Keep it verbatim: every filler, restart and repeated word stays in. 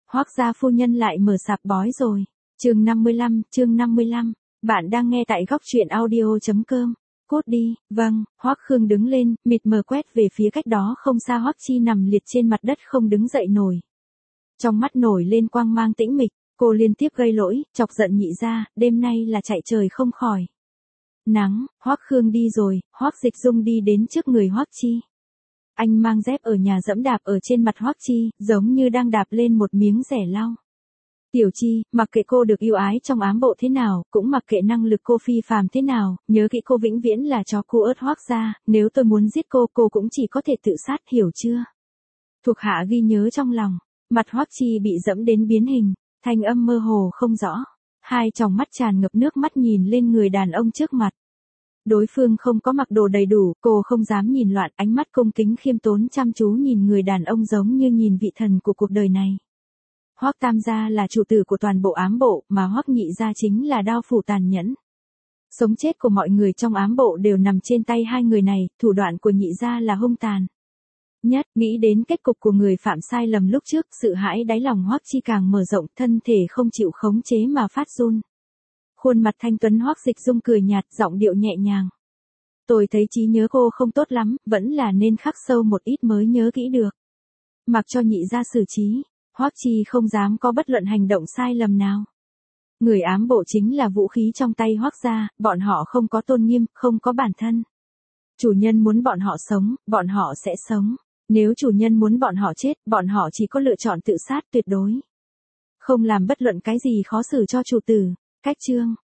Hoác gia phu nhân lại mở sạp bói rồi. Chương năm mươi lăm, chương năm mươi lăm. Bạn đang nghe tại góc truyện audio chấm com. Cốt đi, vâng, Hoác Khương đứng lên, mịt mờ quét về phía cách đó không xa Hoắc Chi nằm liệt trên mặt đất không đứng dậy nổi. Trong mắt nổi lên quang mang tĩnh mịch, cô liên tiếp gây lỗi, chọc giận nhị gia, đêm nay là chạy trời không khỏi nắng. Hoắc Khương đi rồi, Hoắc Dịch Dung đi đến trước người Hoắc Chi. Anh mang dép ở nhà dẫm đạp ở trên mặt Hoắc Chi, giống như đang đạp lên một miếng rẻ lau. Tiểu Chi, mặc kệ cô được yêu ái trong ám bộ thế nào, cũng mặc kệ năng lực cô phi phàm thế nào, nhớ kỹ cô vĩnh viễn là chó cô ớt Hoắc gia, nếu tôi muốn giết cô, cô cũng chỉ có thể tự sát, hiểu chưa? Thuộc hạ ghi nhớ trong lòng. Mặt Hoắc Chi bị dẫm đến biến hình, thanh âm mơ hồ không rõ. Hai tròng mắt tràn ngập nước mắt nhìn lên người đàn ông trước mặt. Đối phương không có mặc đồ đầy đủ, cô không dám nhìn loạn, ánh mắt cung kính khiêm tốn chăm chú nhìn người đàn ông giống như nhìn vị thần của cuộc đời này. Hoắc Tam gia là chủ tử của toàn bộ ám bộ, mà Hoắc Nhị gia chính là đao phủ tàn nhẫn. Sống chết của mọi người trong ám bộ đều nằm trên tay hai người này, thủ đoạn của Nhị gia là hung tàn nhất. Nghĩ đến kết cục của người phạm sai lầm lúc trước, sự hãi đáy lòng Hoắc Chi càng mở rộng, thân thể không chịu khống chế mà phát run. Khuôn mặt thanh tuấn Hoắc Dịch Dung cười nhạt, giọng điệu nhẹ nhàng. Tôi thấy trí nhớ cô không tốt lắm, vẫn là nên khắc sâu một ít mới nhớ kỹ được. Mặc cho Nhị gia xử trí, Hoắc Chi không dám có bất luận hành động sai lầm nào. Người ám bộ chính là vũ khí trong tay Hoắc gia, bọn họ không có tôn nghiêm, không có bản thân. Chủ nhân muốn bọn họ sống, bọn họ sẽ sống. Nếu chủ nhân muốn bọn họ chết, bọn họ chỉ có lựa chọn tự sát tuyệt đối. Không làm bất luận cái gì khó xử cho chủ tử. Cách chương.